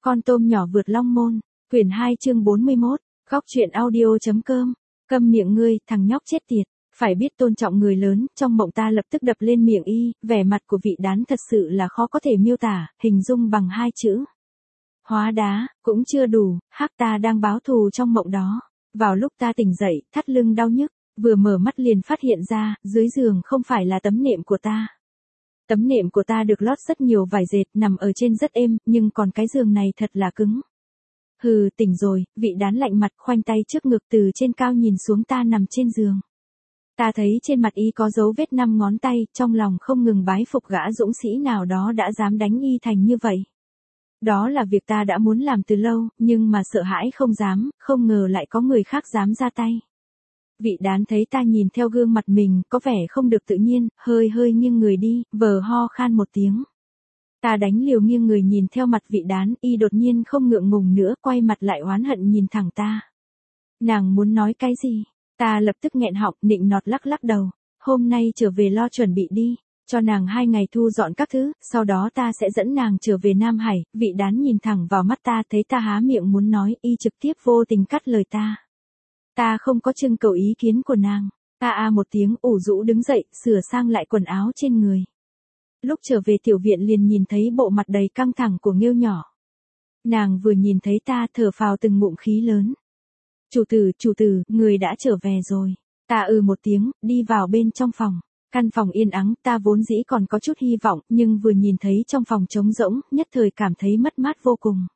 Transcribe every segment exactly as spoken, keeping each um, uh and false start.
Con tôm nhỏ vượt long môn, quyển hai chương bốn mươi mốt, góc truyện audio.com. Câm miệng ngươi, thằng nhóc chết tiệt, phải biết tôn trọng người lớn. Trong mộng ta lập tức đập lên miệng y, vẻ mặt của vị đán thật sự là khó có thể miêu tả, hình dung bằng hai chữ. Hóa đá, cũng chưa đủ, hắc ta đang báo thù trong mộng đó. Vào lúc ta tỉnh dậy, thắt lưng đau nhức, vừa mở mắt liền phát hiện ra, dưới giường không phải là tấm nệm của ta. Tấm nệm của ta được lót rất nhiều vải dệt, nằm ở trên rất êm, nhưng còn cái giường này thật là cứng. Hừ, tỉnh rồi, vị đán lạnh mặt khoanh tay trước ngực từ trên cao nhìn xuống ta nằm trên giường. Ta thấy trên mặt y có dấu vết năm ngón tay, trong lòng không ngừng bái phục gã dũng sĩ nào đó đã dám đánh y thành như vậy. Đó là việc ta đã muốn làm từ lâu, nhưng mà sợ hãi không dám, không ngờ lại có người khác dám ra tay. Vị đán thấy ta nhìn theo gương mặt mình, có vẻ không được tự nhiên, hơi hơi nghiêng người đi, vờ ho khan một tiếng. Ta đánh liều nghiêng người nhìn theo mặt vị đán, y đột nhiên không ngượng ngùng nữa, quay mặt lại oán hận nhìn thẳng ta. Nàng muốn nói cái gì? Ta lập tức nghẹn họng, nịnh nọt lắc lắc đầu. Hôm nay trở về lo chuẩn bị đi, cho nàng hai ngày thu dọn các thứ, sau đó ta sẽ dẫn nàng trở về Nam Hải. Vị đán nhìn thẳng vào mắt ta, thấy ta há miệng muốn nói, y trực tiếp vô tình cắt lời ta. Ta không có trưng cầu ý kiến của nàng. Ta a một tiếng, ủ rũ đứng dậy, sửa sang lại quần áo trên người. Lúc trở về tiểu viện liền nhìn thấy bộ mặt đầy căng thẳng của Nghêu nhỏ. Nàng vừa nhìn thấy ta thở phào từng ngụm khí lớn. Chủ tử, chủ tử, người đã trở về rồi. Ta ừ một tiếng, đi vào bên trong phòng. Căn phòng yên ắng, ta vốn dĩ còn có chút hy vọng, nhưng vừa nhìn thấy trong phòng trống rỗng, nhất thời cảm thấy mất mát vô cùng.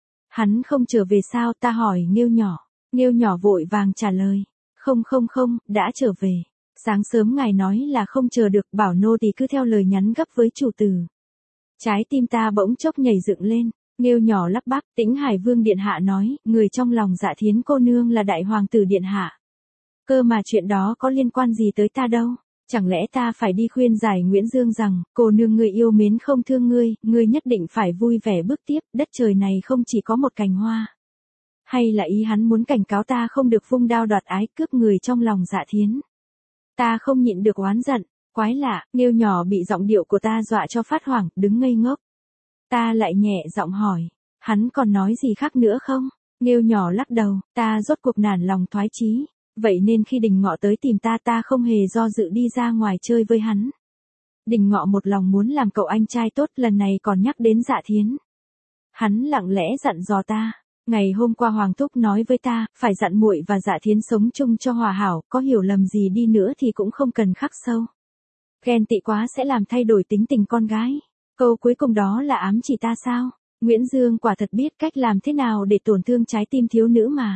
Hắn không trở về sao? Ta hỏi Nghêu nhỏ. Nghêu nhỏ vội vàng trả lời. Không không không, đã trở về. Sáng sớm ngài nói là không chờ được, bảo nô tỳ cứ theo lời nhắn gấp với chủ tử. Trái tim ta bỗng chốc nhảy dựng lên. Nghêu nhỏ lắp bắp, Tĩnh Hải Vương điện hạ nói, người trong lòng Dạ Thiến cô nương là đại hoàng tử điện hạ. Cơ mà chuyện đó có liên quan gì tới ta đâu? Chẳng lẽ ta phải đi khuyên giải Nguyễn Dương rằng, cô nương người yêu mến không thương ngươi, ngươi nhất định phải vui vẻ bước tiếp, đất trời này không chỉ có một cành hoa. Hay là ý hắn muốn cảnh cáo ta không được vung đao đoạt ái cướp người trong lòng Dạ Thiến? Ta không nhịn được oán giận, quái lạ, Nghêu nhỏ bị giọng điệu của ta dọa cho phát hoảng, đứng ngây ngốc. Ta lại nhẹ giọng hỏi, hắn còn nói gì khác nữa không? Nghêu nhỏ lắc đầu, ta rốt cuộc nản lòng thoái chí, vậy nên khi Đình Ngọ tới tìm ta ta không hề do dự đi ra ngoài chơi với hắn. Đình Ngọ một lòng muốn làm cậu anh trai tốt, lần này còn nhắc đến Dạ Thiến. Hắn lặng lẽ dặn dò ta. Ngày hôm qua Hoàng Thúc nói với ta, phải dặn muội và Dạ Thiến sống chung cho hòa hảo, có hiểu lầm gì đi nữa thì cũng không cần khắc sâu. Ghen tị quá sẽ làm thay đổi tính tình con gái. Câu cuối cùng đó là ám chỉ ta sao? Nguyễn Dương quả thật biết cách làm thế nào để tổn thương trái tim thiếu nữ mà.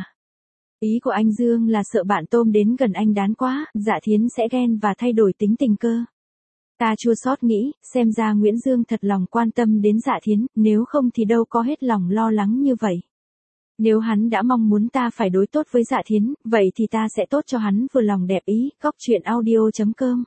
Ý của anh Dương là sợ bạn tôm đến gần anh đán quá, Dạ Thiến sẽ ghen và thay đổi tính tình cơ. Ta chua xót nghĩ, xem ra Nguyễn Dương thật lòng quan tâm đến Dạ Thiến, nếu không thì đâu có hết lòng lo lắng như vậy. Nếu hắn đã mong muốn ta phải đối tốt với Dạ Thiến, vậy thì ta sẽ tốt cho hắn vừa lòng đẹp ý, góc truyện audio.com.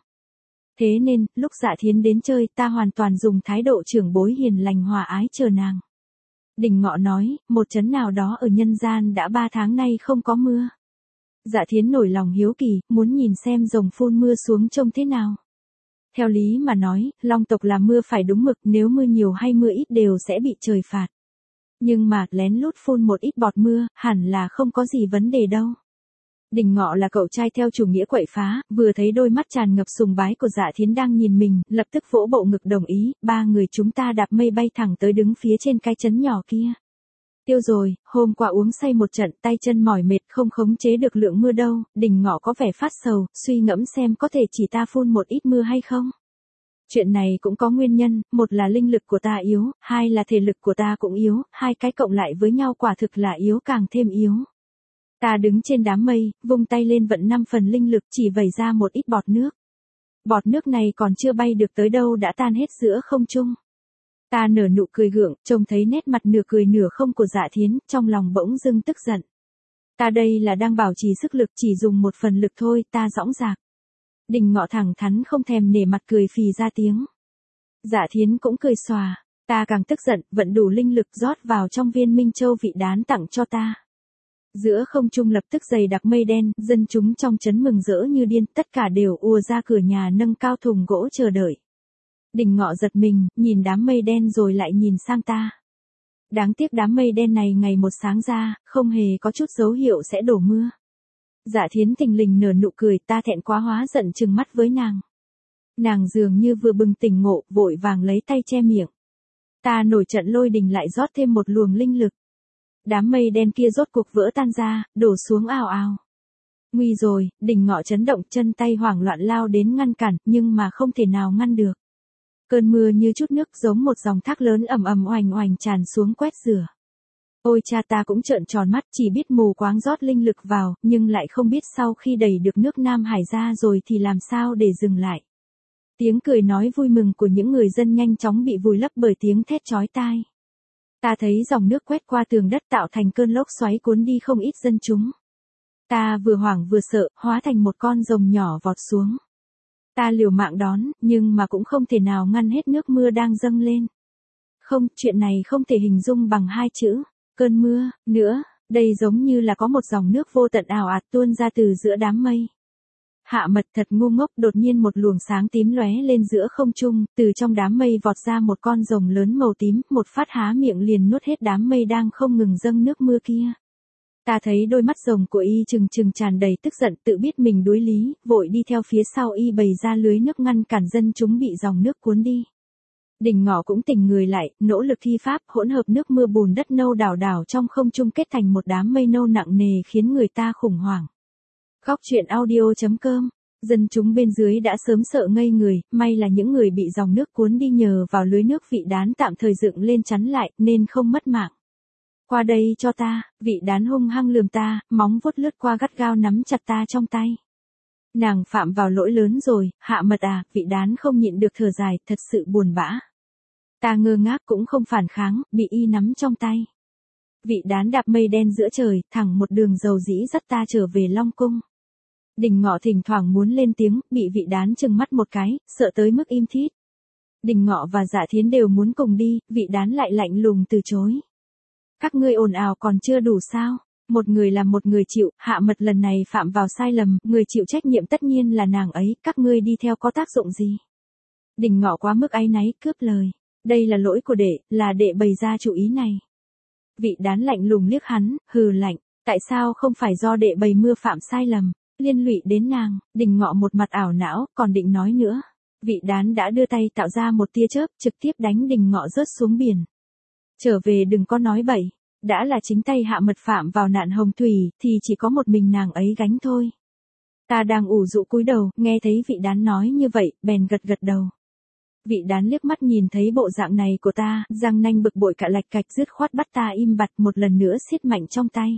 Thế nên, lúc Dạ Thiến đến chơi, ta hoàn toàn dùng thái độ trưởng bối hiền lành hòa ái chờ nàng. Đình Ngọ nói, một trấn nào đó ở nhân gian đã ba tháng nay không có mưa. Dạ Thiến nổi lòng hiếu kỳ, muốn nhìn xem rồng phun mưa xuống trông thế nào. Theo lý mà nói, Long tộc là mưa phải đúng mực, nếu mưa nhiều hay mưa ít đều sẽ bị trời phạt. Nhưng mà, lén lút phun một ít bọt mưa, hẳn là không có gì vấn đề đâu. Đình Ngọ là cậu trai theo chủ nghĩa quậy phá, vừa thấy đôi mắt tràn ngập sùng bái của Dạ Thiến đang nhìn mình, lập tức vỗ bộ ngực đồng ý, ba người chúng ta đạp mây bay thẳng tới đứng phía trên cái trấn nhỏ kia. Tiêu rồi, hôm qua uống say một trận, tay chân mỏi mệt không khống chế được lượng mưa đâu, Đình Ngọ có vẻ phát sầu, suy ngẫm xem có thể chỉ ta phun một ít mưa hay không. Chuyện này cũng có nguyên nhân, một là linh lực của ta yếu, hai là thể lực của ta cũng yếu, hai cái cộng lại với nhau quả thực là yếu càng thêm yếu. Ta đứng trên đám mây, vung tay lên vận năm phần linh lực chỉ vẩy ra một ít bọt nước. Bọt nước này còn chưa bay được tới đâu đã tan hết giữa không trung. Ta nở nụ cười gượng, trông thấy nét mặt nửa cười nửa không của Dạ Thiến, trong lòng bỗng dưng tức giận. Ta đây là đang bảo trì sức lực, chỉ dùng một phần lực thôi, ta dõng dạc. Đình Ngọ thẳng thắn không thèm nể mặt cười phì ra tiếng. Dạ Thiến cũng cười xòa, ta càng tức giận, vận đủ linh lực rót vào trong viên Minh Châu vị đán tặng cho ta. Giữa không trung lập tức dày đặc mây đen, dân chúng trong trấn mừng rỡ như điên, tất cả đều ùa ra cửa nhà nâng cao thùng gỗ chờ đợi. Đình Ngọ giật mình, nhìn đám mây đen rồi lại nhìn sang ta. Đáng tiếc đám mây đen này ngày một sáng ra, không hề có chút dấu hiệu sẽ đổ mưa. Dạ Thiến thình lình nở nụ cười, ta thẹn quá hóa giận trừng mắt với nàng. Nàng dường như vừa bừng tỉnh ngộ, vội vàng lấy tay che miệng. Ta nổi trận lôi đình lại rót thêm một luồng linh lực. Đám mây đen kia rốt cuộc vỡ tan ra, đổ xuống ào ào. Nguy rồi, Đình Ngọ chấn động, chân tay hoảng loạn lao đến ngăn cản, nhưng mà không thể nào ngăn được. Cơn mưa như chút nước giống một dòng thác lớn ầm ầm oành oành tràn xuống quét rửa. Ôi cha, ta cũng trợn tròn mắt, chỉ biết mù quáng rót linh lực vào, nhưng lại không biết sau khi đẩy được nước Nam Hải ra rồi thì làm sao để dừng lại. Tiếng cười nói vui mừng của những người dân nhanh chóng bị vùi lấp bởi tiếng thét chói tai. Ta thấy dòng nước quét qua tường đất tạo thành cơn lốc xoáy cuốn đi không ít dân chúng. Ta vừa hoảng vừa sợ, hóa thành một con rồng nhỏ vọt xuống. Ta liều mạng đón, nhưng mà cũng không thể nào ngăn hết nước mưa đang dâng lên. Không, chuyện này không thể hình dung bằng hai chữ, cơn mưa, nữa, đây giống như là có một dòng nước vô tận ào ạt tuôn ra từ giữa đám mây. Hạ Mật thật ngu ngốc, đột nhiên một luồng sáng tím lóe lên giữa không trung, từ trong đám mây vọt ra một con rồng lớn màu tím, một phát há miệng liền nuốt hết đám mây đang không ngừng dâng nước mưa kia. Ta thấy đôi mắt rồng của y trừng trừng tràn đầy tức giận, tự biết mình đuối lý, vội đi theo phía sau y bày ra lưới nước ngăn cản dân chúng bị dòng nước cuốn đi. Đình Ngọ cũng tỉnh người lại, nỗ lực thi pháp, hỗn hợp nước mưa bùn đất nâu đảo đảo trong không trung kết thành một đám mây nâu nặng nề khiến người ta khủng hoảng. Góc truyện audio chấm com. Dân chúng bên dưới đã sớm sợ ngây người, may là những người bị dòng nước cuốn đi nhờ vào lưới nước Vị Đán tạm thời dựng lên chắn lại, nên không mất mạng. Qua đây cho ta, Vị Đán hung hăng lườm ta, móng vuốt lướt qua gắt gao nắm chặt ta trong tay. Nàng phạm vào lỗi lớn rồi, Hạ Mật à, Vị Đán không nhịn được thở dài, thật sự buồn bã. Ta ngơ ngác cũng không phản kháng, bị y nắm trong tay. Vị Đán đạp mây đen giữa trời, thẳng một đường dầu dĩ dắt ta trở về Long Cung. Đình Ngọ thỉnh thoảng muốn lên tiếng, bị Vị Đán trừng mắt một cái, sợ tới mức im thít. Đình Ngọ và Dạ Thiến đều muốn cùng đi, Vị Đán lại lạnh lùng từ chối. Các ngươi ồn ào còn chưa đủ sao? Một người làm một người chịu, Hạ Mật lần này phạm vào sai lầm, người chịu trách nhiệm tất nhiên là nàng ấy, các ngươi đi theo có tác dụng gì? Đình Ngọ quá mức áy náy, cướp lời. Đây là lỗi của đệ, là đệ bày ra chủ ý này. Vị Đán lạnh lùng liếc hắn, hừ lạnh, tại sao không phải do đệ bày mưa phạm sai lầm, liên lụy đến nàng? Đình Ngọ một mặt ảo não, còn định nói nữa. Vị Đán đã đưa tay tạo ra một tia chớp, trực tiếp đánh Đình Ngọ rớt xuống biển. Trở về đừng có nói bậy, đã là chính tay Hạ Mật phạm vào nạn hồng thủy, thì chỉ có một mình nàng ấy gánh thôi. Ta đang ủ rũ cúi đầu, nghe thấy Vị Đán nói như vậy, bèn gật gật đầu. Vị Đán liếc mắt nhìn thấy bộ dạng này của ta, răng nanh bực bội cạ lạch cạch dứt khoát bắt ta im bặt, một lần nữa siết mạnh trong tay.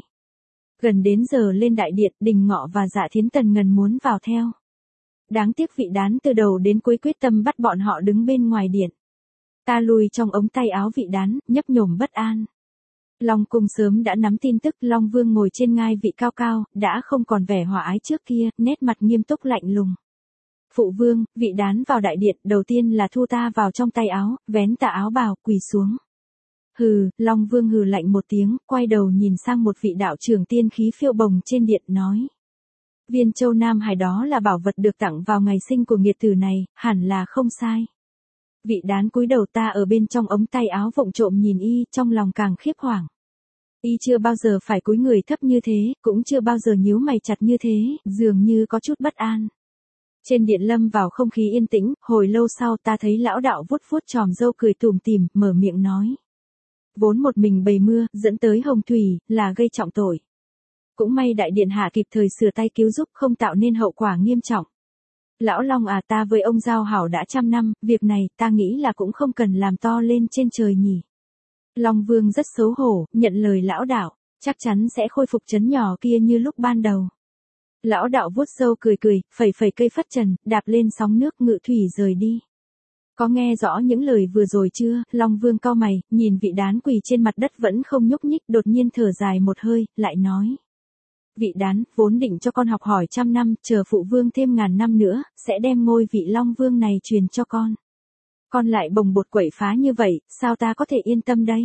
Gần đến giờ lên đại điện, Đình Ngọ và Dạ Thiến Tần ngần muốn vào theo. Đáng tiếc Vị Đán từ đầu đến cuối quyết tâm bắt bọn họ đứng bên ngoài điện. Ta lùi trong ống tay áo Vị Đán, nhấp nhổm bất an. Long Cung sớm đã nắm tin tức, Long Vương ngồi trên ngai vị cao cao, đã không còn vẻ hòa ái trước kia, nét mặt nghiêm túc lạnh lùng. Phụ vương, Vị Đán vào đại điện, đầu tiên là thu ta vào trong tay áo, vén tà áo bào, quỳ xuống. Hừ, Long Vương hừ lạnh một tiếng, quay đầu nhìn sang một vị đạo trưởng tiên khí phiêu bồng trên điện, nói. Viên châu Nam Hải đó là bảo vật được tặng vào ngày sinh của nghiệt tử này, hẳn là không sai. Vị Đán cúi đầu, ta ở bên trong ống tay áo vụng trộm nhìn y, trong lòng càng khiếp hoảng. Y chưa bao giờ phải cúi người thấp như thế, cũng chưa bao giờ nhíu mày chặt như thế, dường như có chút bất an. Trên điện lâm vào không khí yên tĩnh, hồi lâu sau ta thấy lão đạo vuốt vuốt tròm râu cười tủm tỉm, mở miệng nói. Vốn một mình bày mưa, dẫn tới hồng thủy, là gây trọng tội. Cũng may đại điện hạ kịp thời sửa tay cứu giúp, không tạo nên hậu quả nghiêm trọng. Lão Long à, ta với ông giao hảo đã trăm năm, việc này ta nghĩ là cũng không cần làm to lên trên trời nhỉ. Long Vương rất xấu hổ, nhận lời lão đạo, chắc chắn sẽ khôi phục trấn nhỏ kia như lúc ban đầu. Lão đạo vuốt râu cười cười, phẩy phẩy cây phất trần, đạp lên sóng nước ngự thủy rời đi. Có nghe rõ những lời vừa rồi chưa? Long Vương cau mày, nhìn Vị Đán quỳ trên mặt đất vẫn không nhúc nhích, đột nhiên thở dài một hơi, lại nói. Vị Đán, vốn định cho con học hỏi trăm năm, chờ phụ vương thêm ngàn năm nữa, sẽ đem ngôi vị Long Vương này truyền cho con. Con lại bồng bột quậy phá như vậy, sao ta có thể yên tâm đây?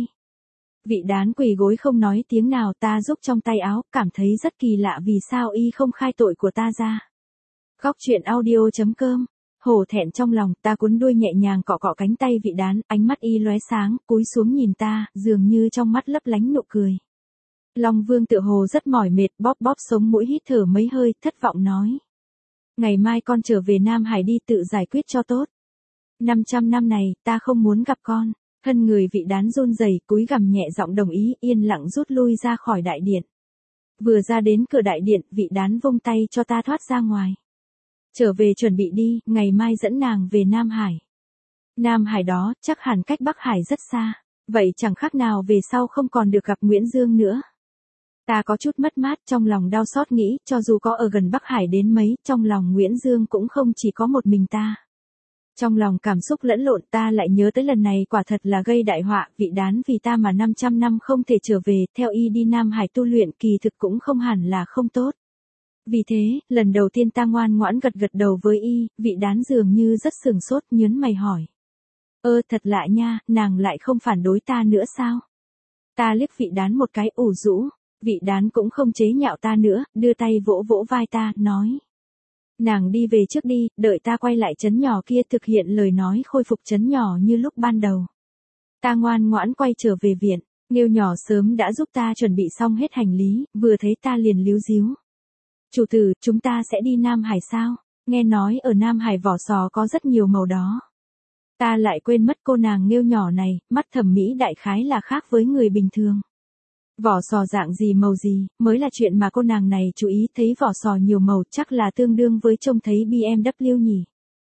Vị Đán quỳ gối không nói tiếng nào, ta rúc trong tay áo, cảm thấy rất kỳ lạ vì sao y không khai tội của ta ra. Góc truyện audio chấm com Hổ thẹn trong lòng, ta cuốn đuôi nhẹ nhàng cọ cọ cánh tay vị đán, ánh mắt y lóe sáng, cúi xuống nhìn ta, dường như trong mắt lấp lánh nụ cười. Long Vương tựa hồ rất mỏi mệt, bóp bóp sống mũi hít thở mấy hơi, thất vọng nói. Ngày mai con trở về Nam Hải đi tự giải quyết cho tốt. năm trăm năm này, ta không muốn gặp con. Thân người vị đán run rẩy, cúi gằm nhẹ giọng đồng ý, yên lặng rút lui ra khỏi đại điện. Vừa ra đến cửa đại điện, vị đán vung tay cho ta thoát ra ngoài. Trở về chuẩn bị đi, ngày mai dẫn nàng về Nam Hải. Nam Hải đó, chắc hẳn cách Bắc Hải rất xa. Vậy chẳng khác nào về sau không còn được gặp Nguyễn Dương nữa. Ta có chút mất mát, trong lòng đau xót nghĩ, cho dù có ở gần Bắc Hải đến mấy, trong lòng Nguyễn Dương cũng không chỉ có một mình ta. Trong lòng cảm xúc lẫn lộn, ta lại nhớ tới lần này quả thật là gây đại họa, vị đán vì ta mà năm trăm năm không thể trở về, theo y đi Nam Hải tu luyện kỳ thực cũng không hẳn là không tốt. Vì thế, lần đầu tiên ta ngoan ngoãn gật gật đầu với y, vị đán dường như rất sừng sốt, nhớn mày hỏi. Ơ thật lạ nha, nàng lại không phản đối ta nữa sao? Ta liếc vị đán một cái ủ rũ, vị đán cũng không chế nhạo ta nữa, đưa tay vỗ vỗ vai ta, nói. Nàng đi về trước đi, đợi ta quay lại trấn nhỏ kia thực hiện lời nói khôi phục trấn nhỏ như lúc ban đầu. Ta ngoan ngoãn quay trở về viện, Nghêu nhỏ sớm đã giúp ta chuẩn bị xong hết hành lý, vừa thấy ta liền líu díu. Chủ tử, chúng ta sẽ đi Nam Hải sao? Nghe nói ở Nam Hải vỏ sò có rất nhiều màu đó. Ta lại quên mất cô nàng Nghêu nhỏ này, mắt thẩm mỹ đại khái là khác với người bình thường. Vỏ sò dạng gì màu gì, mới là chuyện mà cô nàng này chú ý, thấy vỏ sò nhiều màu chắc là tương đương với trông thấy bê em vê nhỉ.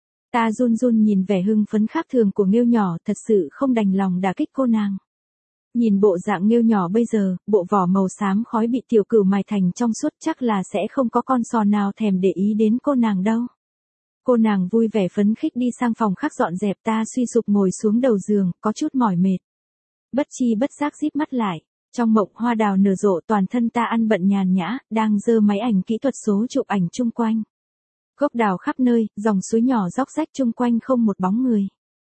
Ta run run nhìn vẻ hưng phấn khác thường của Nghêu nhỏ, thật sự không đành lòng đả kích cô nàng. Nhìn bộ dạng Nghêu nhỏ bây giờ, bộ vỏ màu xám khói bị tiểu cửu mài thành trong suốt chắc là sẽ không có con sò nào thèm để ý đến cô nàng đâu. Cô nàng vui vẻ phấn khích đi sang phòng khác dọn dẹp, ta suy sụp ngồi xuống đầu giường, có chút mỏi mệt. Bất chi bất giác díp mắt lại. Trong mộng hoa đào nở rộ, toàn thân ta ăn bận nhàn nhã, đang giơ máy ảnh kỹ thuật số chụp ảnh chung quanh. Gốc đào khắp nơi, dòng suối nhỏ róc rách chung quanh không một bóng người.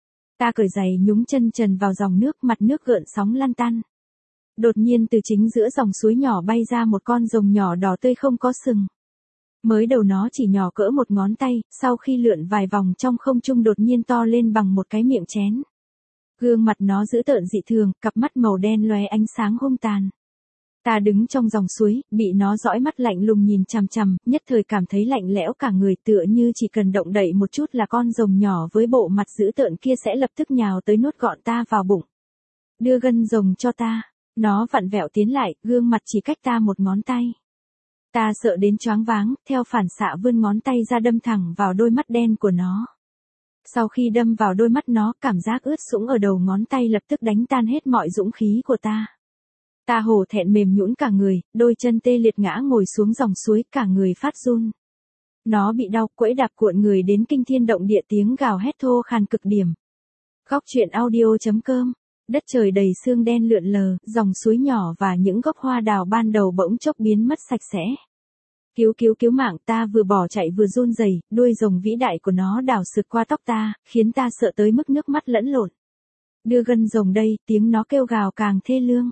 Ta cởi giày nhúng chân trần vào dòng nước, mặt nước gợn sóng lăn tăn. Đột nhiên từ chính giữa dòng suối nhỏ bay ra một con rồng nhỏ đỏ tươi không có sừng. Mới đầu nó chỉ nhỏ cỡ một ngón tay, sau khi lượn vài vòng trong không trung đột nhiên to lên bằng một cái miệng chén. Gương mặt nó dữ tợn dị thường, cặp mắt màu đen lóe ánh sáng hung tàn. Ta đứng trong dòng suối, bị nó dõi mắt lạnh lùng nhìn chằm chằm, nhất thời cảm thấy lạnh lẽo cả người, tựa như chỉ cần động đậy một chút là con rồng nhỏ với bộ mặt dữ tợn kia sẽ lập tức nhào tới nuốt gọn ta vào bụng. Đưa gân rồng cho ta. Nó vặn vẹo tiến lại, gương mặt chỉ cách ta một ngón tay. Ta sợ đến choáng váng, theo phản xạ vươn ngón tay ra đâm thẳng vào đôi mắt đen của nó. Sau khi đâm vào đôi mắt nó, cảm giác ướt sũng ở đầu ngón tay lập tức đánh tan hết mọi dũng khí của ta. Ta hổ thẹn mềm nhũn cả người, đôi chân tê liệt ngã ngồi xuống dòng suối, cả người phát run. Nó bị đau, quẫy đạp cuộn người đến kinh thiên động địa, tiếng gào hét thô khan cực điểm. Góc truyện audio chấm com. Đất trời đầy sương đen lượn lờ, dòng suối nhỏ và những gốc hoa đào ban đầu bỗng chốc biến mất sạch sẽ. Cứu cứu cứu mạng, ta vừa bỏ chạy vừa run rẩy, đuôi rồng vĩ đại của nó đảo sượt qua tóc ta, khiến ta sợ tới mức nước mắt lẫn lộn. Đưa gân rồng đây, tiếng nó kêu gào càng thê lương.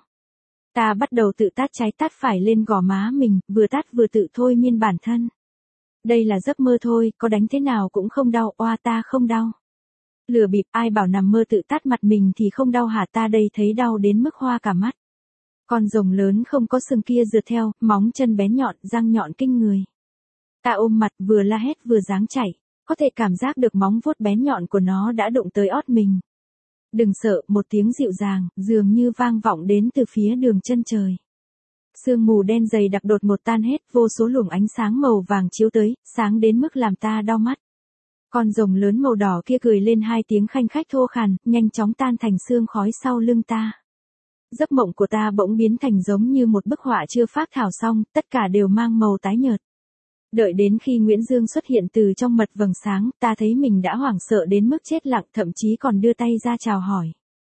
Ta bắt đầu tự tát trái tát phải lên gò má mình, vừa tát vừa tự thôi miên bản thân. Đây là giấc mơ thôi, có đánh thế nào cũng không đau, oa ta không đau. Lừa bịp, ai bảo nằm mơ tự tát mặt mình thì không đau hả, ta đây thấy đau đến mức hoa cả mắt. Con rồng lớn không có sừng kia rượt theo, móng chân bén nhọn, răng nhọn kinh người. Ta ôm mặt vừa la hét vừa giáng chạy, có thể cảm giác được móng vuốt bén nhọn của nó đã đụng tới ót mình. Đừng sợ, một tiếng dịu dàng, dường như vang vọng đến từ phía đường chân trời. Sương mù đen dày đặc đột ngột tan hết, vô số luồng ánh sáng màu vàng chiếu tới, sáng đến mức làm ta đau mắt. Con rồng lớn màu đỏ kia cười lên hai tiếng khanh khách thô khàn, nhanh chóng tan thành sương khói sau lưng ta. Giấc mộng của ta bỗng biến thành giống như một bức họa chưa phác thảo xong, tất cả đều mang màu tái nhợt. Đợi đến khi Nguyễn Dương xuất hiện từ trong mật vầng sáng, ta thấy mình đã hoảng sợ đến mức chết lặng, thậm chí còn đưa tay ra chào hỏi.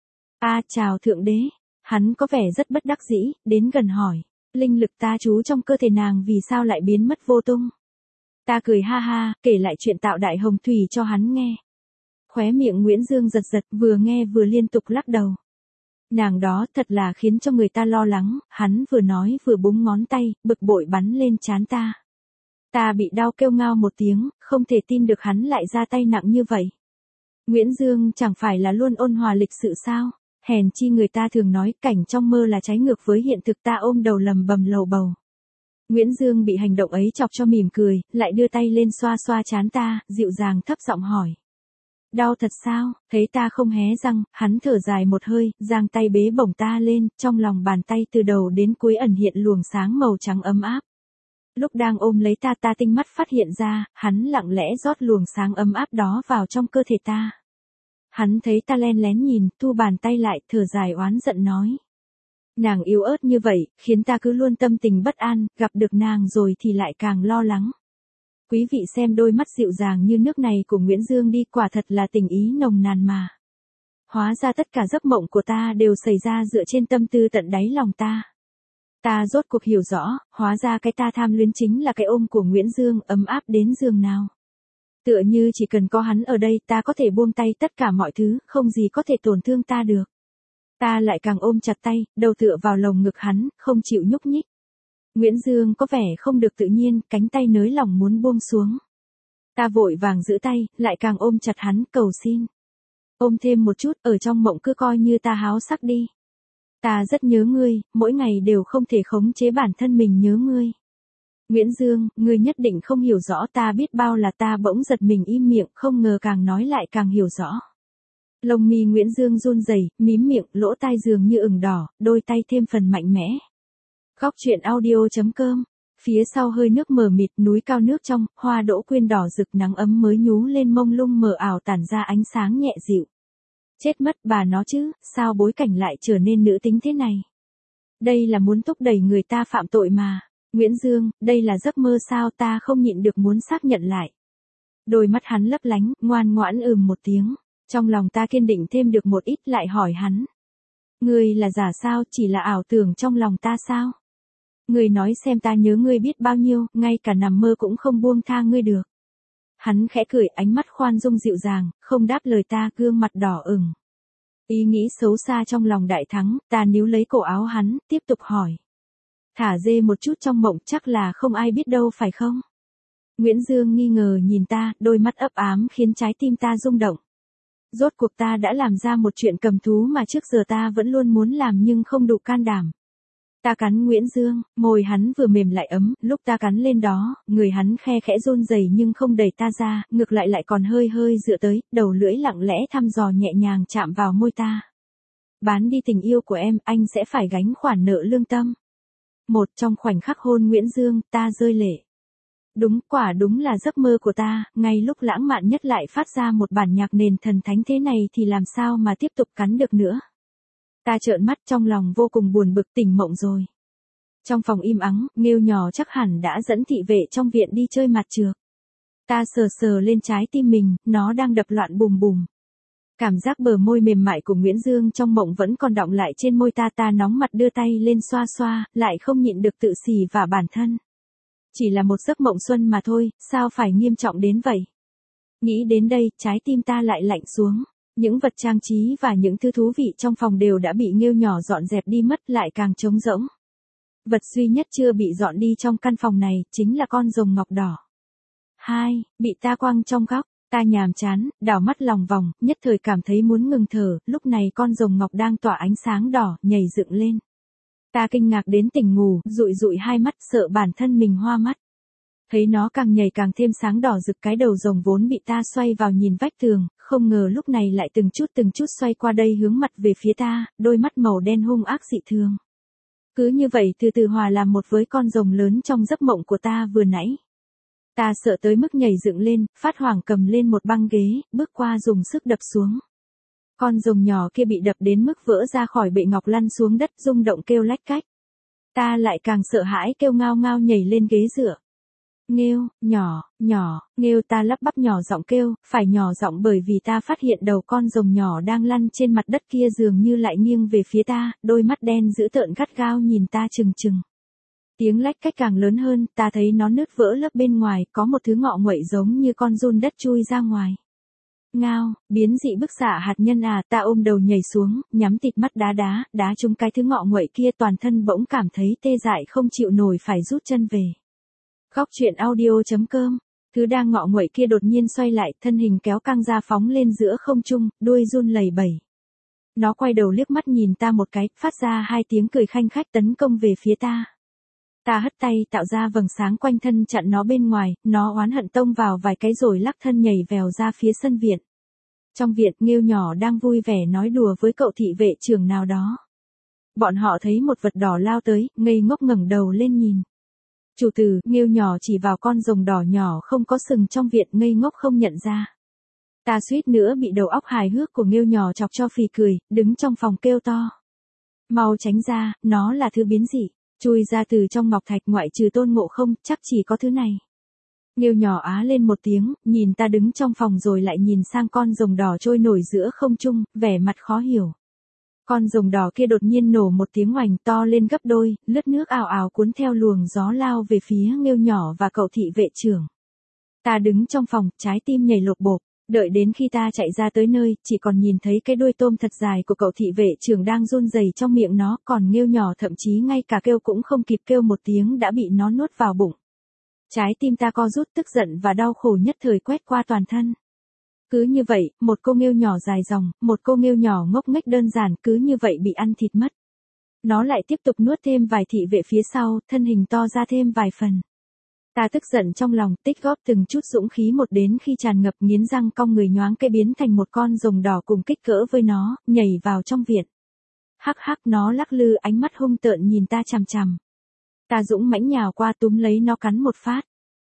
A à, chào thượng đế. Hắn có vẻ rất bất đắc dĩ, đến gần hỏi. Linh lực ta trú trong cơ thể nàng vì sao lại biến mất vô tung? Ta cười ha ha, kể lại chuyện tạo đại hồng thủy cho hắn nghe. Khóe miệng Nguyễn Dương giật giật, vừa nghe vừa liên tục lắc đầu. Nàng đó thật là khiến cho người ta lo lắng, hắn vừa nói vừa búng ngón tay, bực bội bắn lên trán ta. Ta bị đau kêu ngao một tiếng, không thể tin được hắn lại ra tay nặng như vậy. Nguyễn Dương chẳng phải là luôn ôn hòa lịch sự sao? Hèn chi người ta thường nói cảnh trong mơ là trái ngược với hiện thực, ta ôm đầu lầm bầm lầu bầu. Nguyễn Dương bị hành động ấy chọc cho mỉm cười, lại đưa tay lên xoa xoa trán ta, dịu dàng thấp giọng hỏi. Đau thật sao? Thấy ta không hé răng, hắn thở dài một hơi, giang tay bế bổng ta lên, trong lòng bàn tay từ đầu đến cuối ẩn hiện luồng sáng màu trắng ấm áp. Lúc đang ôm lấy ta ta tinh mắt phát hiện ra, hắn lặng lẽ rót luồng sáng ấm áp đó vào trong cơ thể ta. Hắn thấy ta len lén nhìn, thu bàn tay lại, thở dài oán giận nói. Nàng yếu ớt như vậy, khiến ta cứ luôn tâm tình bất an, gặp được nàng rồi thì lại càng lo lắng. Quý vị xem đôi mắt dịu dàng như nước này của Nguyễn Dương đi, quả thật là tình ý nồng nàn mà. Hóa ra tất cả giấc mộng của ta đều xảy ra dựa trên tâm tư tận đáy lòng ta. Ta rốt cuộc hiểu rõ, hóa ra cái ta tham luyến chính là cái ôm của Nguyễn Dương, ấm áp đến giường nào. Tựa như chỉ cần có hắn ở đây ta có thể buông tay tất cả mọi thứ, không gì có thể tổn thương ta được. Ta lại càng ôm chặt tay, đầu tựa vào lồng ngực hắn, không chịu nhúc nhích. Nguyễn Dương có vẻ không được tự nhiên, cánh tay nới lỏng muốn buông xuống. Ta vội vàng giữ tay, lại càng ôm chặt hắn, cầu xin. Ôm thêm một chút, ở trong mộng cứ coi như ta háo sắc đi. Ta rất nhớ ngươi, mỗi ngày đều không thể khống chế bản thân mình nhớ ngươi. Nguyễn Dương, ngươi nhất định không hiểu rõ, ta biết bao là ta bỗng giật mình im miệng, không ngờ càng nói lại càng hiểu rõ. Lông mi Nguyễn Dương run rẩy, mím miệng, lỗ tai dường như ửng đỏ, đôi tay thêm phần mạnh mẽ. Góc truyện audio chấm com. Phía sau hơi nước mờ mịt, núi cao nước trong, hoa đỗ quyên đỏ rực, nắng ấm mới nhú lên mông lung mờ ảo tản ra ánh sáng nhẹ dịu. Chết mất bà nó chứ, sao bối cảnh lại trở nên nữ tính thế này? Đây là muốn thúc đẩy người ta phạm tội mà. Nguyễn Dương, đây là giấc mơ sao? Ta không nhịn được muốn xác nhận lại. Đôi mắt hắn lấp lánh, ngoan ngoãn ừm một tiếng. Trong lòng ta kiên định thêm được một ít, lại hỏi hắn. Ngươi là giả sao, chỉ là ảo tưởng trong lòng ta sao? Ngươi nói xem ta nhớ ngươi biết bao nhiêu, ngay cả nằm mơ cũng không buông tha ngươi được. Hắn khẽ cười, ánh mắt khoan dung dịu dàng, không đáp lời ta, gương mặt đỏ ửng. Ý nghĩ xấu xa trong lòng đại thắng, ta níu lấy cổ áo hắn, tiếp tục hỏi. Thả dê một chút trong mộng chắc là không ai biết đâu phải không? Nguyễn Dương nghi ngờ nhìn ta, đôi mắt ấp ám khiến trái tim ta rung động. Rốt cuộc ta đã làm ra một chuyện cầm thú mà trước giờ ta vẫn luôn muốn làm nhưng không đủ can đảm. Ta cắn Nguyễn Dương, môi hắn vừa mềm lại ấm, lúc ta cắn lên đó, người hắn khe khẽ run rẩy nhưng không đẩy ta ra, ngược lại lại còn hơi hơi dựa tới, đầu lưỡi lặng lẽ thăm dò nhẹ nhàng chạm vào môi ta. Bán đi tình yêu của em, anh sẽ phải gánh khoản nợ lương tâm. Một trong khoảnh khắc hôn Nguyễn Dương, ta rơi lệ. Đúng, quả đúng là giấc mơ của ta, ngay lúc lãng mạn nhất lại phát ra một bản nhạc nền thần thánh thế này thì làm sao mà tiếp tục cắn được nữa. Ta trợn mắt trong lòng vô cùng buồn bực, tỉnh mộng rồi. Trong phòng im ắng, Nghêu nhỏ chắc hẳn đã dẫn thị vệ trong viện đi chơi mặt trược. Ta sờ sờ lên trái tim mình, nó đang đập loạn bùm bùm. Cảm giác bờ môi mềm mại của Nguyễn Dương trong mộng vẫn còn đọng lại trên môi ta, ta nóng mặt đưa tay lên xoa xoa, lại không nhịn được tự xì vả bản thân. Chỉ là một giấc mộng xuân mà thôi, sao phải nghiêm trọng đến vậy? Nghĩ đến đây, trái tim ta lại lạnh xuống. Những vật trang trí và những thứ thú vị trong phòng đều đã bị Nghêu nhỏ dọn dẹp đi mất, lại càng trống rỗng. Vật duy nhất chưa bị dọn đi trong căn phòng này, chính là con rồng ngọc đỏ. Hai, bị ta quăng trong góc, ta nhàm chán, đảo mắt lòng vòng, nhất thời cảm thấy muốn ngừng thở, lúc này con rồng ngọc đang tỏa ánh sáng đỏ, nhảy dựng lên. Ta kinh ngạc đến tỉnh ngủ, dụi dụi hai mắt, sợ bản thân mình hoa mắt. Thấy nó càng nhảy càng thêm sáng đỏ rực, cái đầu rồng vốn bị ta xoay vào nhìn vách tường, không ngờ lúc này lại từng chút từng chút xoay qua đây hướng mặt về phía ta, đôi mắt màu đen hung ác dị thường. Cứ như vậy từ từ hòa làm một với con rồng lớn trong giấc mộng của ta vừa nãy. Ta sợ tới mức nhảy dựng lên, phát hoảng cầm lên một băng ghế, bước qua dùng sức đập xuống. Con rồng nhỏ kia bị đập đến mức vỡ ra khỏi bệ ngọc lăn xuống đất, rung động kêu lách cách. Ta lại càng sợ hãi kêu ngao ngao nhảy lên ghế dựa. Nghêu, nhỏ, nhỏ, Nghêu, ta lắp bắp nhỏ giọng kêu, phải nhỏ giọng bởi vì ta phát hiện đầu con rồng nhỏ đang lăn trên mặt đất kia dường như lại nghiêng về phía ta, đôi mắt đen dữ tợn gắt gao nhìn ta chừng chừng. Tiếng lách cách càng lớn hơn, ta thấy nó nứt vỡ lớp bên ngoài, có một thứ ngọ nguậy giống như con giun đất chui ra ngoài. Ngao, biến dị bức xạ hạt nhân à, ta ôm đầu nhảy xuống, nhắm tịt mắt đá đá, đá trúng cái thứ ngọ nguậy kia, toàn thân bỗng cảm thấy tê dại không chịu nổi phải rút chân về. Góc truyện audio.com. Thứ đang ngọ nguậy kia đột nhiên xoay lại, thân hình kéo căng ra phóng lên giữa không trung, đuôi run lẩy bẩy. Nó quay đầu liếc mắt nhìn ta một cái, phát ra hai tiếng cười khanh khách tấn công về phía ta. Ta hất tay tạo ra vầng sáng quanh thân chặn nó bên ngoài, nó oán hận tông vào vài cái rồi lắc thân nhảy vèo ra phía sân viện. Trong viện, Nghêu nhỏ đang vui vẻ nói đùa với cậu thị vệ trưởng nào đó. Bọn họ thấy một vật đỏ lao tới, ngây ngốc ngẩng đầu lên nhìn. Chủ tử, Nghêu nhỏ chỉ vào con rồng đỏ nhỏ không có sừng trong viện, ngây ngốc không nhận ra. Ta suýt nữa bị đầu óc hài hước của Nghêu nhỏ chọc cho phì cười, đứng trong phòng kêu to. Mau tránh ra, nó là thứ biến dị, chui ra từ trong ngọc thạch, ngoại trừ Tôn Ngộ Không, chắc chỉ có thứ này. Nghêu nhỏ á lên một tiếng, nhìn ta đứng trong phòng rồi lại nhìn sang con rồng đỏ trôi nổi giữa không trung, vẻ mặt khó hiểu. Con rồng đỏ kia đột nhiên nổ một tiếng oành to lên gấp đôi, lướt nước ào ào cuốn theo luồng gió lao về phía Nghêu nhỏ và cậu thị vệ trưởng. Ta đứng trong phòng, trái tim nhảy lộp bộp, đợi đến khi ta chạy ra tới nơi, chỉ còn nhìn thấy cái đuôi tôm thật dài của cậu thị vệ trưởng đang run rẩy trong miệng nó, còn Nghêu nhỏ thậm chí ngay cả kêu cũng không kịp kêu một tiếng đã bị nó nuốt vào bụng. Trái tim ta co rút, tức giận và đau khổ nhất thời quét qua toàn thân. Cứ như vậy, một cô Nghêu nhỏ dài dòng, một cô Nghêu nhỏ ngốc nghếch đơn giản cứ như vậy bị ăn thịt mất. Nó lại tiếp tục nuốt thêm vài thị vệ phía sau, thân hình to ra thêm vài phần. Ta tức giận trong lòng, tích góp từng chút dũng khí một đến khi tràn ngập, nghiến răng cong người nhoáng cái biến thành một con rồng đỏ cùng kích cỡ với nó, nhảy vào trong viện. Hắc hắc, nó lắc lư ánh mắt hung tợn nhìn ta chằm chằm. Ta dũng mãnh nhào qua túm lấy nó cắn một phát.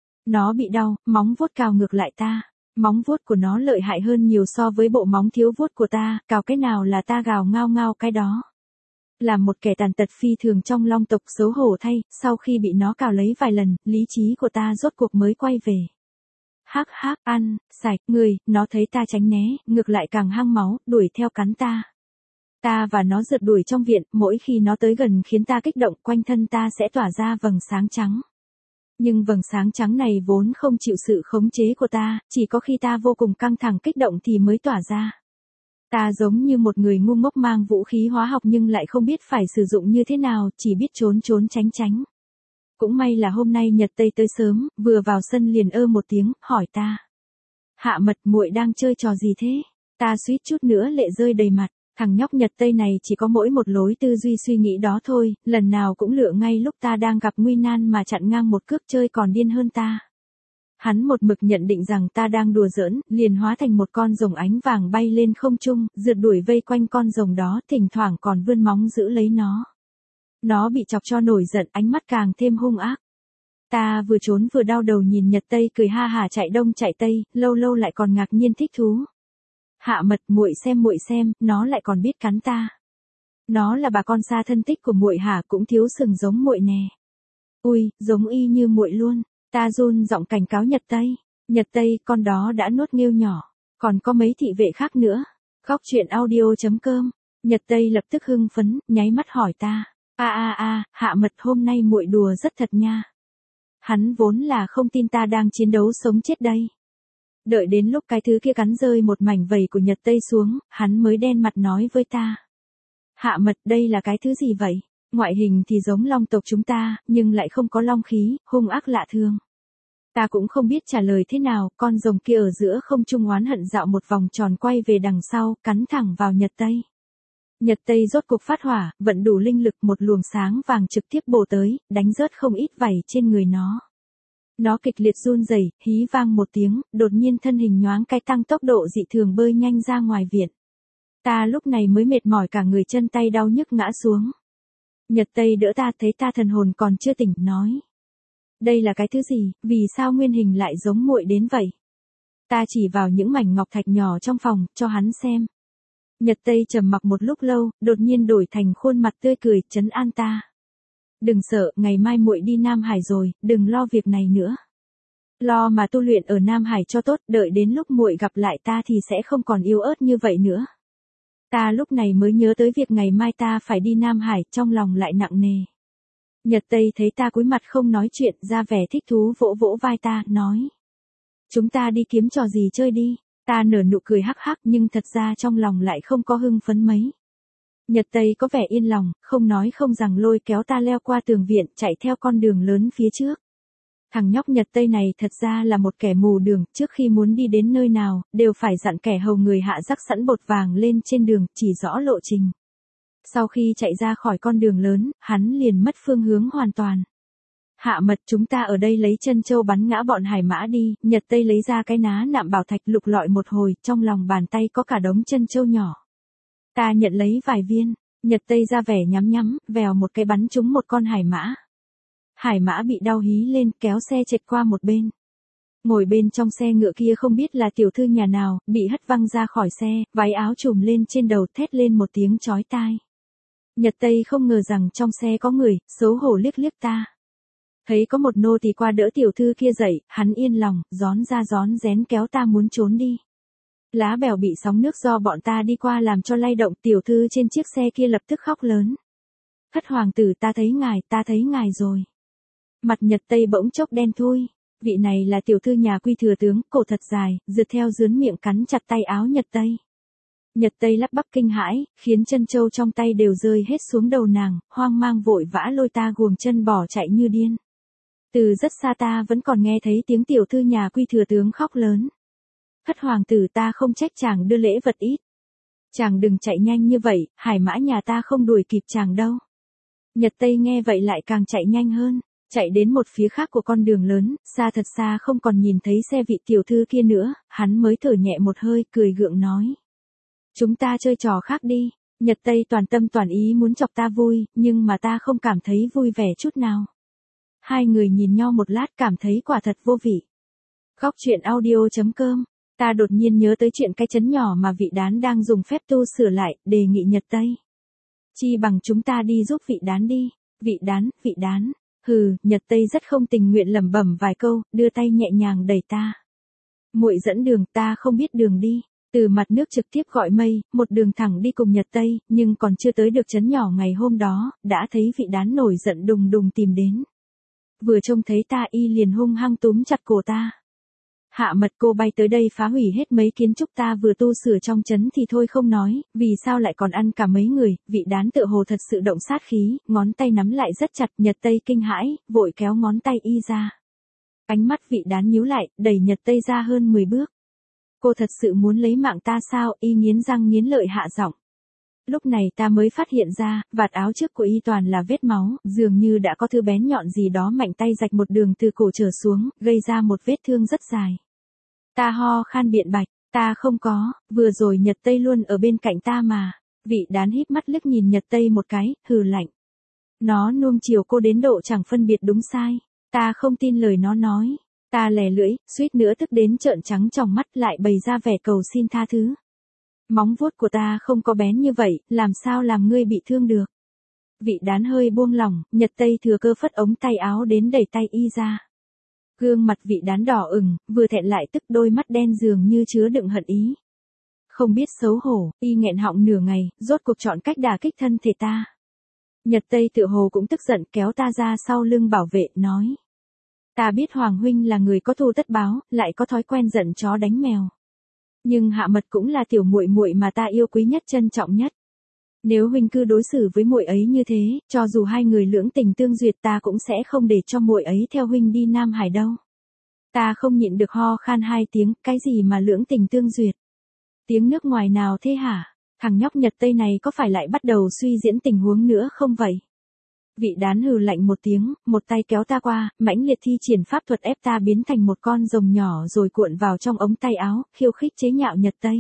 Nó bị đau, móng vuốt cào ngược lại ta. Móng vuốt của nó lợi hại hơn nhiều so với bộ móng thiếu vuốt của ta, cào cái nào là ta gào ngao ngao cái đó. Làm một kẻ tàn tật phi thường trong long tộc xấu hổ thay, sau khi bị nó cào lấy vài lần, lý trí của ta rốt cuộc mới quay về. Hắc hắc, ăn, sạch, người, nó thấy ta tránh né, ngược lại càng hăng máu, đuổi theo cắn ta. Ta và nó rượt đuổi trong viện, mỗi khi nó tới gần khiến ta kích động, quanh thân ta sẽ tỏa ra vầng sáng trắng. Nhưng vầng sáng trắng này vốn không chịu sự khống chế của ta, chỉ có khi ta vô cùng căng thẳng kích động thì mới tỏa ra. Ta giống như một người ngu ngốc mang vũ khí hóa học nhưng lại không biết phải sử dụng như thế nào, chỉ biết trốn trốn tránh tránh. Cũng may là hôm nay Nhật Tây tới sớm, vừa vào sân liền ơ một tiếng, hỏi ta. Hạ Mật, muội đang chơi trò gì thế? Ta suýt chút nữa lệ rơi đầy mặt. Thằng nhóc Nhật Tây này chỉ có mỗi một lối tư duy suy nghĩ đó thôi, lần nào cũng lựa ngay lúc ta đang gặp nguy nan mà chặn ngang một cước, chơi còn điên hơn ta. Hắn một mực nhận định rằng ta đang đùa giỡn, liền hóa thành một con rồng ánh vàng bay lên không trung, rượt đuổi vây quanh con rồng đó, thỉnh thoảng còn vươn móng giữ lấy nó. Nó bị chọc cho nổi giận, ánh mắt càng thêm hung ác. Ta vừa trốn vừa đau đầu nhìn Nhật Tây cười ha hả chạy đông chạy tây, lâu lâu lại còn ngạc nhiên thích thú. Hạ Mật, muội xem muội xem, nó lại còn biết cắn ta. Nó là bà con xa thân tích của muội hả, cũng thiếu sừng giống muội nè. Ui, giống y như muội luôn. Ta run giọng cảnh cáo Nhật Tây. Nhật Tây, con đó đã nuốt Nghêu nhỏ. Còn có mấy thị vệ khác nữa. Góc truyện audio.com. Nhật Tây lập tức hưng phấn, nháy mắt hỏi ta. A a a, Hạ Mật, hôm nay muội đùa rất thật nha. Hắn vốn là không tin ta đang chiến đấu sống chết đây. Đợi đến lúc cái thứ kia cắn rơi một mảnh vầy của Nhật Tây xuống, hắn mới đen mặt nói với ta. Hạ Mật, đây là cái thứ gì vậy? Ngoại hình thì giống long tộc chúng ta, nhưng lại không có long khí, hung ác lạ thường. Ta cũng không biết trả lời thế nào, con rồng kia ở giữa không trung oán hận dạo một vòng tròn quay về đằng sau, cắn thẳng vào Nhật Tây. Nhật Tây rốt cuộc phát hỏa, vận đủ linh lực, một luồng sáng vàng trực tiếp bổ tới, đánh rớt không ít vảy trên người nó. Nó kịch liệt run rẩy, hí vang một tiếng, đột nhiên thân hình nhoáng cái tăng tốc độ dị thường bơi nhanh ra ngoài viện. Ta lúc này mới mệt mỏi cả người, chân tay đau nhức ngã xuống. Nhật Tây đỡ ta, thấy ta thần hồn còn chưa tỉnh, nói. Đây là cái thứ gì, vì sao nguyên hình lại giống muội đến vậy? Ta chỉ vào những mảnh ngọc thạch nhỏ trong phòng, cho hắn xem. Nhật Tây trầm mặc một lúc lâu, đột nhiên đổi thành khuôn mặt tươi cười, trấn an ta. Đừng sợ, ngày mai muội đi Nam Hải rồi, đừng lo việc này nữa. Lo mà tu luyện ở Nam Hải cho tốt, đợi đến lúc muội gặp lại ta thì sẽ không còn yếu ớt như vậy nữa. Ta lúc này mới nhớ tới việc ngày mai ta phải đi Nam Hải, trong lòng lại nặng nề. Nhật Tây thấy ta cúi mặt không nói chuyện, ra vẻ thích thú vỗ vỗ vai ta, nói. Chúng ta đi kiếm trò gì chơi đi. Ta nở nụ cười hắc hắc nhưng thật ra trong lòng lại không có hưng phấn mấy. Nhật Tây có vẻ yên lòng, không nói không rằng lôi kéo ta leo qua tường viện, chạy theo con đường lớn phía trước. Thằng nhóc Nhật Tây này thật ra là một kẻ mù đường, trước khi muốn đi đến nơi nào, đều phải dặn kẻ hầu người hạ rắc sẵn bột vàng lên trên đường, chỉ rõ lộ trình. Sau khi chạy ra khỏi con đường lớn, hắn liền mất phương hướng hoàn toàn. Hạ Mật, chúng ta ở đây lấy chân châu bắn ngã bọn hải mã đi. Nhật Tây lấy ra cái ná nạm bảo thạch lục lọi một hồi, trong lòng bàn tay có cả đống chân châu nhỏ. Ta nhận lấy vài viên. Nhật Tây ra vẻ nhắm nhắm, vèo một cái bắn trúng một con hải mã. Hải mã bị đau hí lên, kéo xe trệt qua một bên. Ngồi bên trong xe ngựa kia không biết là tiểu thư nhà nào, bị hất văng ra khỏi xe, váy áo trùm lên trên đầu, thét lên một tiếng chói tai. Nhật Tây không ngờ rằng trong xe có người, xấu hổ liếc liếc ta. Thấy có một nô tỳ qua đỡ tiểu thư kia dậy, hắn yên lòng, rón ra rón rén kéo ta muốn trốn đi. Lá bèo bị sóng nước do bọn ta đi qua làm cho lay động, tiểu thư trên chiếc xe kia lập tức khóc lớn. Thất hoàng tử, ta thấy ngài, ta thấy ngài rồi. Mặt Nhật Tây bỗng chốc đen thui. Vị này là tiểu thư nhà Quy thừa tướng, cổ thật dài, rượt theo dướn miệng cắn chặt tay áo Nhật Tây. Nhật Tây lắp bắp kinh hãi, khiến chân châu trong tay đều rơi hết xuống đầu nàng, hoang mang vội vã lôi ta guồng chân bỏ chạy như điên. Từ rất xa ta vẫn còn nghe thấy tiếng tiểu thư nhà Quy thừa tướng khóc lớn. Thất hoàng tử, ta không trách chàng đưa lễ vật ít. Chàng đừng chạy nhanh như vậy, hải mã nhà ta không đuổi kịp chàng đâu. Nhật Tây nghe vậy lại càng chạy nhanh hơn. Chạy đến một phía khác của con đường lớn, xa thật xa không còn nhìn thấy xe vị tiểu thư kia nữa, hắn mới thở nhẹ một hơi, cười gượng nói. Chúng ta chơi trò khác đi. Nhật Tây toàn tâm toàn ý muốn chọc ta vui, nhưng mà ta không cảm thấy vui vẻ chút nào. Hai người nhìn nhau một lát cảm thấy quả thật vô vị. Góc truyện audio chấm com. Ta đột nhiên nhớ tới chuyện cái chấn nhỏ mà vị đán đang dùng phép tu sửa lại, đề nghị Nhật Tây. Chi bằng chúng ta đi giúp vị đán đi. Vị đán, vị đán. Hừ, Nhật Tây rất không tình nguyện lẩm bẩm vài câu, đưa tay nhẹ nhàng đẩy ta. Muội dẫn đường, ta không biết đường đi. Từ mặt nước trực tiếp gọi mây, một đường thẳng đi cùng Nhật Tây, nhưng còn chưa tới được trấn nhỏ ngày hôm đó, đã thấy vị đán nổi giận đùng đùng tìm đến. Vừa trông thấy ta y liền hung hăng túm chặt cổ ta. Hạ Mật, cô bay tới đây phá hủy hết mấy kiến trúc ta vừa tu sửa trong trấn thì thôi không nói, vì sao lại còn ăn cả mấy người. Vị đán tựa hồ thật sự động sát khí, ngón tay nắm lại rất chặt. Nhật Tây kinh hãi, vội kéo ngón tay y ra. Ánh mắt vị đán nhíu lại, đẩy Nhật Tây ra hơn mười bước. Cô thật sự muốn lấy mạng ta sao? Y nghiến răng nghiến lợi hạ giọng. Lúc này ta mới phát hiện ra, vạt áo trước của y toàn là vết máu, dường như đã có thứ bén nhọn gì đó mạnh tay rạch một đường từ cổ trở xuống, gây ra một vết thương rất dài. Ta ho khan biện bạch, ta không có, vừa rồi Nhật Tây luôn ở bên cạnh ta mà. Vị đán híp mắt liếc nhìn Nhật Tây một cái, hừ lạnh. Nó nuông chiều cô đến độ chẳng phân biệt đúng sai. Ta không tin lời nó nói. Ta lè lưỡi, suýt nữa tức đến trợn trắng tròng mắt, lại bày ra vẻ cầu xin tha thứ. Móng vuốt của ta không có bén như vậy, làm sao làm ngươi bị thương được. Vị đán hơi buông lỏng, Nhật Tây thừa cơ phất ống tay áo đến đẩy tay y ra. Gương mặt vị đán đỏ ửng, vừa thẹn lại tức, đôi mắt đen dường như chứa đựng hận ý. Không biết xấu hổ, y nghẹn họng nửa ngày, rốt cuộc chọn cách đả kích thân thể ta. Nhật Tây tựa hồ cũng tức giận, kéo ta ra sau lưng bảo vệ, nói. Ta biết Hoàng huynh là người có thù tất báo, lại có thói quen giận chó đánh mèo. Nhưng Hạ Mật cũng là tiểu muội muội mà ta yêu quý nhất, trân trọng nhất. Nếu huynh cứ đối xử với muội ấy như thế, cho dù hai người lưỡng tình tương duyệt, ta cũng sẽ không để cho muội ấy theo huynh đi Nam Hải đâu. Ta không nhịn được ho khan hai tiếng, cái gì mà lưỡng tình tương duyệt? Tiếng nước ngoài nào thế hả? Thằng nhóc Nhật Tây này có phải lại bắt đầu suy diễn tình huống nữa không vậy? Vị đán hừ lạnh một tiếng, một tay kéo ta qua, mãnh liệt thi triển pháp thuật ép ta biến thành một con rồng nhỏ rồi cuộn vào trong ống tay áo, khiêu khích chế nhạo Nhật Tây.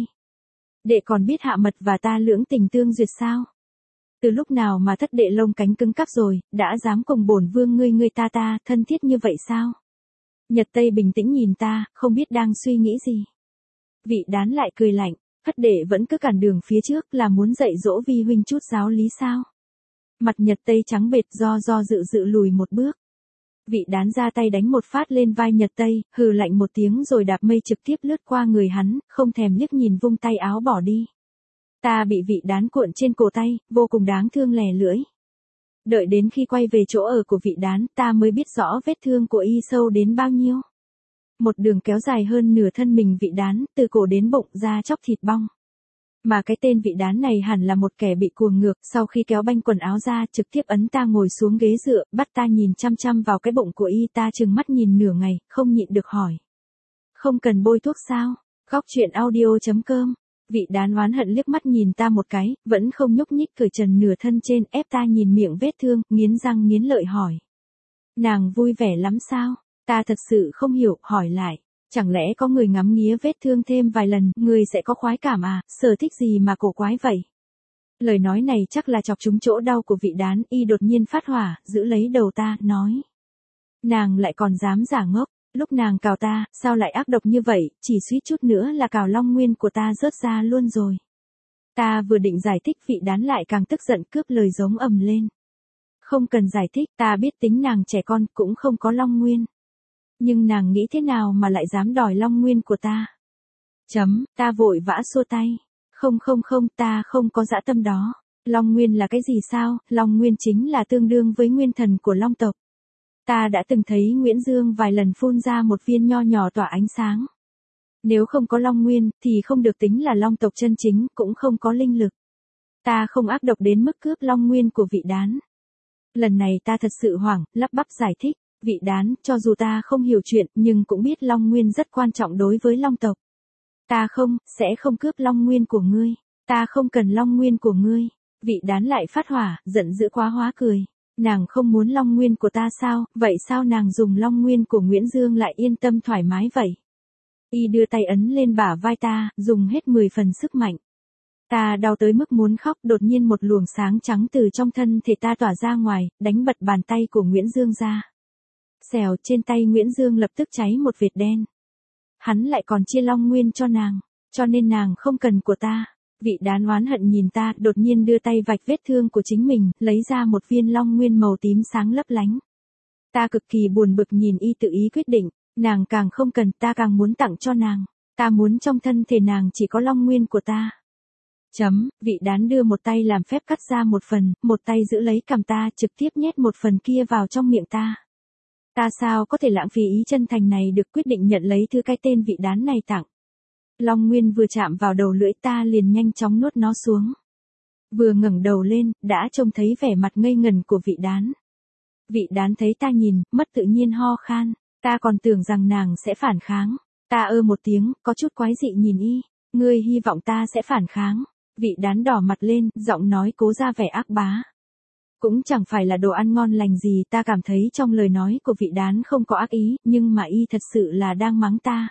Đệ còn biết Hạ Mật và ta lưỡng tình tương duyệt sao? Từ lúc nào mà thất đệ lông cánh cứng cáp rồi, đã dám cùng bổn vương ngươi ngươi ta ta, thân thiết như vậy sao? Nhật Tây bình tĩnh nhìn ta, không biết đang suy nghĩ gì. Vị đán lại cười lạnh, thất đệ vẫn cứ cản đường phía trước, là muốn dạy dỗ vi huynh chút giáo lý sao? Mặt Nhật Tây trắng bệch, do do dự dự lùi một bước. Vị đán ra tay đánh một phát lên vai Nhật Tây, hừ lạnh một tiếng rồi đạp mây trực tiếp lướt qua người hắn, không thèm liếc nhìn vung tay áo bỏ đi. Ta bị vị đán cuộn trên cổ tay, vô cùng đáng thương lè lưỡi. Đợi đến khi quay về chỗ ở của vị đán, ta mới biết rõ vết thương của y sâu đến bao nhiêu. Một đường kéo dài hơn nửa thân mình vị đán, từ cổ đến bụng ra chóc thịt bong. Mà cái tên vị đán này hẳn là một kẻ bị cuồng ngược, sau khi kéo banh quần áo ra trực tiếp ấn ta ngồi xuống ghế dựa, bắt ta nhìn chăm chăm vào cái bụng của y, ta trừng mắt nhìn nửa ngày, không nhịn được hỏi. Không cần bôi thuốc sao? Góc chuyện audio.com. Vị đán oán hận liếc mắt nhìn ta một cái, vẫn không nhúc nhích, cởi trần nửa thân trên, ép ta nhìn miệng vết thương, nghiến răng nghiến lợi hỏi. Nàng vui vẻ lắm sao? Ta thật sự không hiểu, hỏi lại. Chẳng lẽ có người ngắm nghía vết thương thêm vài lần, người sẽ có khoái cảm à, sở thích gì mà cổ quái vậy? Lời nói này chắc là chọc trúng chỗ đau của vị đán, y đột nhiên phát hỏa, giữ lấy đầu ta, nói. Nàng lại còn dám giả ngốc, lúc nàng cào ta, sao lại ác độc như vậy, chỉ suýt chút nữa là cào long nguyên của ta rớt ra luôn rồi. Ta vừa định giải thích, vị đán lại càng tức giận, cướp lời giống ầm lên. Không cần giải thích, ta biết tính nàng trẻ con, cũng không có long nguyên. Nhưng nàng nghĩ thế nào mà lại dám đòi long nguyên của ta? Chấm, ta vội vã xua tay. Không không không, ta không có dã tâm đó. Long nguyên là cái gì sao? Long nguyên chính là tương đương với nguyên thần của long tộc. Ta đã từng thấy Nguyễn Dương vài lần phun ra một viên nho nhỏ tỏa ánh sáng. Nếu không có long nguyên, thì không được tính là long tộc chân chính, cũng không có linh lực. Ta không ác độc đến mức cướp long nguyên của vị đán. Lần này ta thật sự hoảng, lắp bắp giải thích. Vị đán, cho dù ta không hiểu chuyện, nhưng cũng biết long nguyên rất quan trọng đối với long tộc. Ta không, sẽ không cướp long nguyên của ngươi. Ta không cần long nguyên của ngươi. Vị đán lại phát hỏa, giận dữ quá hóa cười. Nàng không muốn long nguyên của ta sao, vậy sao nàng dùng long nguyên của Nguyễn Dương lại yên tâm thoải mái vậy? Y đưa tay ấn lên bả vai ta, dùng hết mười phần sức mạnh. Ta đau tới mức muốn khóc, đột nhiên một luồng sáng trắng từ trong thân thể ta tỏa ra ngoài, đánh bật bàn tay của Nguyễn Dương ra. Xèo, trên tay Nguyễn Dương lập tức cháy một vệt đen. Hắn lại còn chia long nguyên cho nàng, cho nên nàng không cần của ta. Vị đán oán hận nhìn ta, đột nhiên đưa tay vạch vết thương của chính mình, lấy ra một viên long nguyên màu tím sáng lấp lánh. Ta cực kỳ buồn bực nhìn y, tự ý quyết định, nàng càng không cần, ta càng muốn tặng cho nàng. Ta muốn trong thân thể nàng chỉ có long nguyên của ta. Chấm, vị đán đưa một tay làm phép cắt ra một phần, một tay giữ lấy cằm ta, trực tiếp nhét một phần kia vào trong miệng ta. Ta sao có thể lãng phí ý chân thành này được, quyết định nhận lấy thứ cái tên vị đán này tặng. Long nguyên vừa chạm vào đầu lưỡi ta liền nhanh chóng nuốt nó xuống. Vừa ngẩng đầu lên, đã trông thấy vẻ mặt ngây ngần của vị đán. Vị đán thấy ta nhìn, mất tự nhiên ho khan, ta còn tưởng rằng nàng sẽ phản kháng. Ta ơ một tiếng, có chút quái dị nhìn y, ngươi hy vọng ta sẽ phản kháng. Vị đán đỏ mặt lên, giọng nói cố ra vẻ ác bá. Cũng chẳng phải là đồ ăn ngon lành gì, ta cảm thấy trong lời nói của vị đán không có ác ý, nhưng mà y thật sự là đang mắng ta.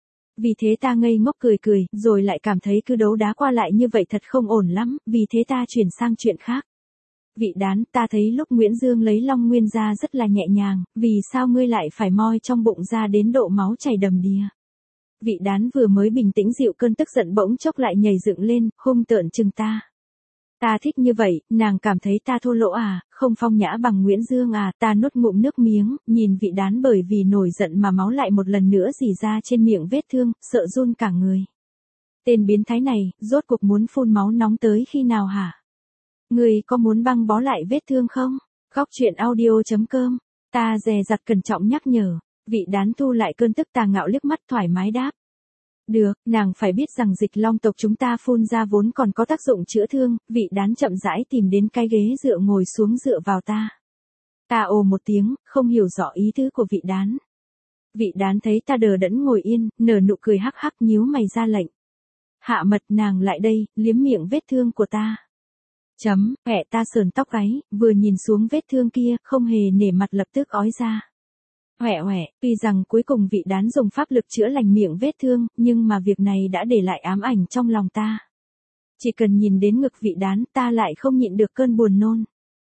Vì thế ta ngây ngốc cười cười, rồi lại cảm thấy cứ đấu đá qua lại như vậy thật không ổn lắm, vì thế ta chuyển sang chuyện khác. Vị đán, ta thấy lúc Nguyễn Dương lấy long nguyên ra rất là nhẹ nhàng, vì sao ngươi lại phải moi trong bụng ra đến độ máu chảy đầm đìa? Vị đán vừa mới bình tĩnh dịu cơn tức giận bỗng chốc lại nhảy dựng lên, hung tợn chừng ta. Ta thích như vậy, nàng cảm thấy ta thô lỗ à, không phong nhã bằng Nguyễn Dương à, ta nuốt ngụm nước miếng, nhìn vị đán bởi vì nổi giận mà máu lại một lần nữa rỉ ra trên miệng vết thương, sợ run cả người. Tên biến thái này, rốt cuộc muốn phun máu nóng tới khi nào hả? Người có muốn băng bó lại vết thương không? Góc chuyện audio.com, ta dè dặt cẩn trọng nhắc nhở, vị đán thu lại cơn tức tà ngạo liếc mắt thoải mái đáp. Được, nàng phải biết rằng dịch long tộc chúng ta phun ra vốn còn có tác dụng chữa thương, vị đán chậm rãi tìm đến cái ghế dựa ngồi xuống dựa vào ta. Ta ồ một tiếng, không hiểu rõ ý tứ của vị đán. Vị đán thấy ta đờ đẫn ngồi yên, nở nụ cười hắc hắc nhíu mày ra lệnh. Hạ mật, nàng lại đây, liếm miệng vết thương của ta. Chấm, hẹ ta sờn tóc gáy, vừa nhìn xuống vết thương kia, không hề nể mặt lập tức ói ra. Hoẹ hoẹ, tuy rằng cuối cùng vị đán dùng pháp lực chữa lành miệng vết thương, nhưng mà việc này đã để lại ám ảnh trong lòng ta. Chỉ cần nhìn đến ngực vị đán, ta lại không nhịn được cơn buồn nôn.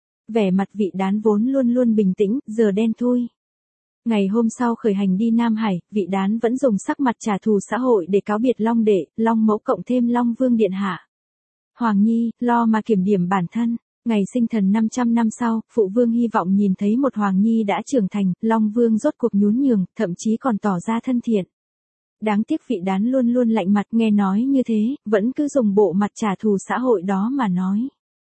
Vẻ mặt vị đán vốn luôn luôn bình tĩnh, giờ đen thui. Ngày hôm sau khởi hành đi Nam Hải, vị đán vẫn dùng sắc mặt trả thù xã hội để cáo biệt Long Đệ, Long Mẫu cộng thêm Long Vương Điện Hạ. Hoàng Nhi, lo mà kiểm điểm bản thân. Ngày sinh thần năm trăm năm sau, phụ vương hy vọng nhìn thấy một Hoàng Nhi đã trưởng thành, Long Vương rốt cuộc nhún nhường, thậm chí còn tỏ ra thân thiện. Đáng tiếc vị đán luôn luôn lạnh mặt, nghe nói như thế, vẫn cứ dùng bộ mặt trả thù xã hội đó mà nói.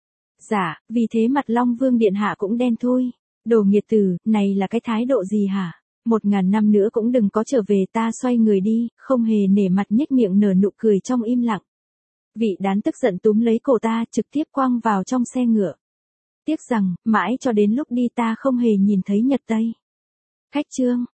Dạ, vì thế mặt Long Vương Điện Hạ cũng đen thui. Đồ nghiệt tử, này là cái thái độ gì hả? Một ngàn năm nữa cũng đừng có trở về. Ta xoay người đi, không hề nể mặt nhếch miệng nở nụ cười trong im lặng. Vị đán tức giận túm lấy cổ ta trực tiếp quăng vào trong xe ngựa. Tiếc rằng, mãi cho đến lúc đi ta không hề nhìn thấy Nhật Tây. Khách Trương,